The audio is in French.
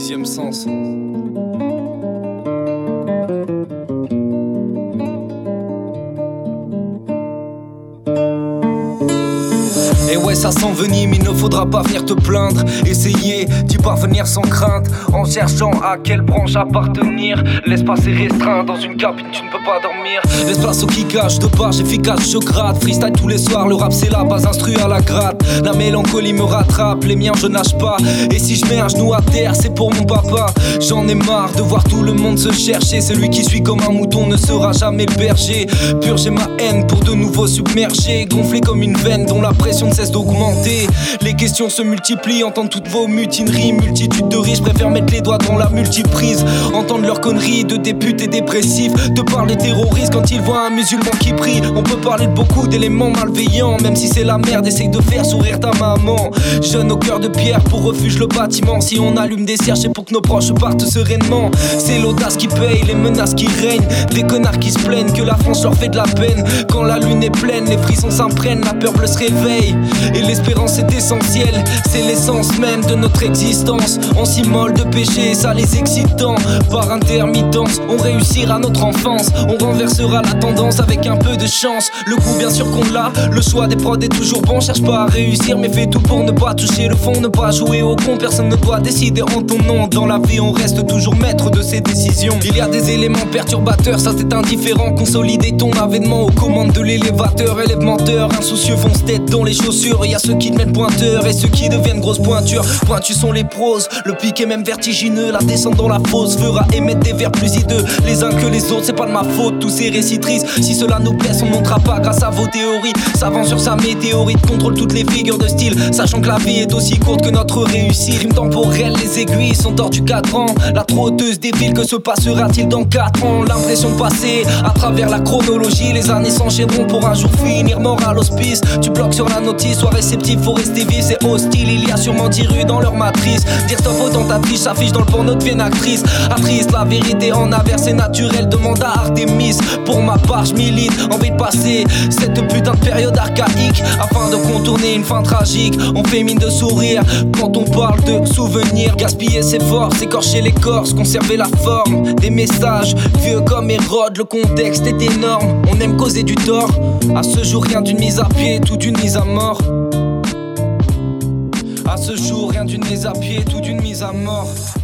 Sixième sens. Et ouais, ça s'envenime, il ne faudra pas venir te plaindre. Essayer d'y parvenir sans crainte, en cherchant à quelle branche appartenir. L'espace est restreint, dans une cabine tu ne peux pas dormir. Laisse place au kickage, de barge efficace, je gratte. Freestyle tous les soirs, le rap c'est la base, instru à la gratte. La mélancolie me rattrape, les miens je nage pas. Et si je mets un genou à terre, c'est pour mon papa. J'en ai marre de voir tout le monde se chercher. Celui qui suit comme un mouton ne sera jamais le berger. Purger ma haine pour de nouveau submerger. Gonflé comme une veine dont la pression ne cesse d'augmenter. Les questions se multiplient, entendre toutes vos mutineries. Multitude de riches préfèrent mettre les doigts dans la multiprise. Entendre leurs conneries de députés dépressifs. Te parler terroristes quand ils voient un musulman qui prie. On peut parler de beaucoup d'éléments malveillants. Même si c'est la merde, essaye de faire sourire ta maman. Jeune au cœur de pierre, pour refuge le bâtiment. Si on allume des cierges, c'est pour que nos proches partent sereinement. C'est l'audace qui paye, les menaces qui règnent. Des connards qui se plaignent que la France leur fait de la peine. Quand la lune est pleine, les frissons s'imprègnent, la peur bleue se réveille. Et l'espérance est essentielle, c'est l'essence même de notre existence. On s'immole de péché, ça les excitant. Par intermittence, on réussira notre enfance. On renversera la tendance avec un peu de chance. Le goût bien sûr qu'on l'a, le choix des prods est toujours bon. Cherche pas à réussir mais fais tout pour ne pas toucher le fond. Ne pas jouer au con, personne ne doit décider en ton nom. Dans la vie on reste toujours maître de ses décisions. Il y a des éléments perturbateurs, ça c'est indifférent. Consolider ton avènement aux commandes de l'élévateur. Élève menteur, insoucieux fonce tête dans les chaussures. Y'a ceux qui te mettent pointeur et ceux qui deviennent grosses pointures. Pointus sont les pros, le pic est même vertigineux. La descente dans la fosse fera émettre des vers plus hideux. Les uns que les autres, c'est pas de ma faute, tous ces récits tristes. Si cela nous blesse, on montera pas grâce à vos théories. Savant sur sa météorite, contrôle toutes les figures de style. Sachant que la vie est aussi courte que notre réussite. Rime temporelle, les aiguilles sont hors du cadran. La trotteuse défile, que se passera-t-il dans 4 ans? L'impression de passer à travers la chronologie. Les années s'enchaîneront pour un jour finir mort à l'hospice. Tu bloques sur la notice, sois réceptif, faut rester vif, c'est hostile. Il y a sûrement 10 rues dans leur matrice. Dire stop aux tentatrices, s'affiche dans le porno, devienne actrice. Actrice, la vérité en avers, c'est naturel. Demande à Artemis. Pour ma part, j'milite, envie de passer cette putain de période archaïque afin de contourner une fin tragique. On fait mine de sourire quand on parle de souvenirs. Gaspiller ses forces, écorcher l'écorce, conserver la forme. Des messages vieux comme Hérode, le contexte est énorme. On aime causer du tort. À ce jour, rien d'une mise à pied, tout d'une mise à mort. À ce jour, rien d'une mise à pied, tout d'une mise à mort.